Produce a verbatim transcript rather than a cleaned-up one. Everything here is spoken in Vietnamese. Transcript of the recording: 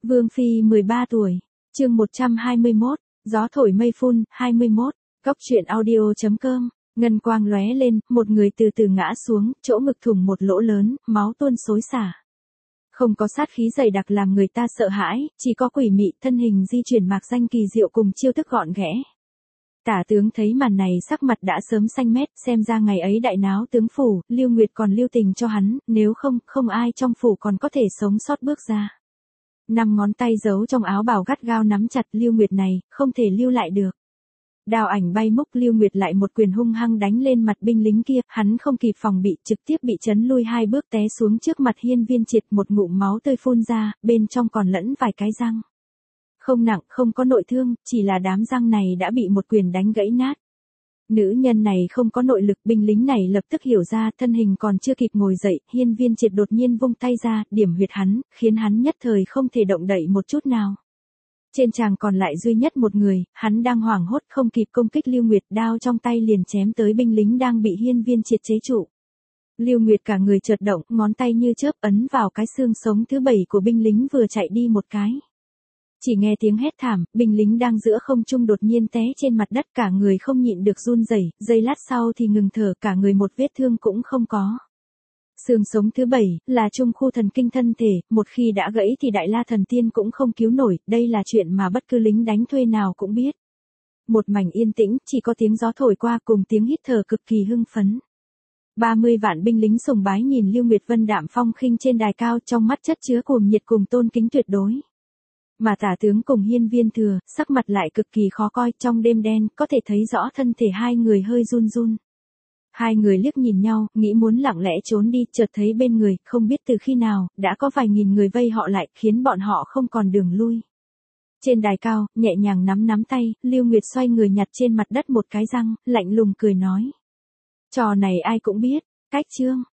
Vương Phi mười ba tuổi, chương một trăm hai mươi mốt, gió thổi mây phun, hai mươi mốt, góc truyện audio chấm com, ngân quang lóe lên, một người từ từ ngã xuống, chỗ ngực thủng một lỗ lớn, máu tuôn xối xả. Không có sát khí dày đặc làm người ta sợ hãi, chỉ có quỷ mị thân hình di chuyển mạc danh kỳ diệu cùng chiêu thức gọn ghẽ. Tả tướng thấy màn này sắc mặt đã sớm xanh mét, xem ra ngày ấy đại náo tướng phủ, Lưu Nguyệt còn lưu tình cho hắn, nếu không, không ai trong phủ còn có thể sống sót bước ra. Năm ngón tay giấu trong áo bào gắt gao nắm chặt Lưu Nguyệt này, không thể lưu lại được. Đao ảnh bay múc, Lưu Nguyệt lại một quyền hung hăng đánh lên mặt binh lính kia, hắn không kịp phòng bị, trực tiếp bị chấn lui hai bước té xuống trước mặt Hiên Viên Triệt, một ngụm máu tươi phun ra, bên trong còn lẫn vài cái răng. Không nặng, không có nội thương, chỉ là đám răng này đã bị một quyền đánh gãy nát. Nữ nhân này không có nội lực, binh lính này lập tức hiểu ra, thân hình còn chưa kịp ngồi dậy, Hiên Viên Triệt đột nhiên vung tay ra, điểm huyệt hắn, khiến hắn nhất thời không thể động đậy một chút nào. Trên tràng còn lại duy nhất một người, hắn đang hoảng hốt không kịp công kích Lưu Nguyệt, đao trong tay liền chém tới binh lính đang bị Hiên Viên Triệt chế trụ. Lưu Nguyệt cả người chợt động, ngón tay như chớp ấn vào cái xương sống thứ bảy của binh lính vừa chạy đi một cái. Chỉ nghe tiếng hét thảm, binh lính đang giữa không trung đột nhiên té trên mặt đất, cả người không nhịn được run rẩy, giây lát sau thì ngừng thở, cả người một vết thương cũng không có. Xương sống thứ bảy là trung khu thần kinh thân thể, một khi đã gãy thì đại la thần tiên cũng không cứu nổi, đây là chuyện mà bất cứ lính đánh thuê nào cũng biết. Một mảnh yên tĩnh, chỉ có tiếng gió thổi qua cùng tiếng hít thở cực kỳ hưng phấn. ba mươi vạn binh lính sùng bái nhìn Lưu Nguyệt Vân đạm phong khinh trên đài cao, trong mắt chất chứa cuồng nhiệt cùng tôn kính tuyệt đối. Mà tả tướng cùng Hiên Viên Thừa, sắc mặt lại cực kỳ khó coi, trong đêm đen, có thể thấy rõ thân thể hai người hơi run run. Hai người liếc nhìn nhau, nghĩ muốn lặng lẽ trốn đi, chợt thấy bên người, không biết từ khi nào, đã có vài nghìn người vây họ lại, khiến bọn họ không còn đường lui. Trên đài cao, nhẹ nhàng nắm nắm tay, Lưu Nguyệt xoay người nhặt trên mặt đất một cái răng, lạnh lùng cười nói. Trò này ai cũng biết, cách chương.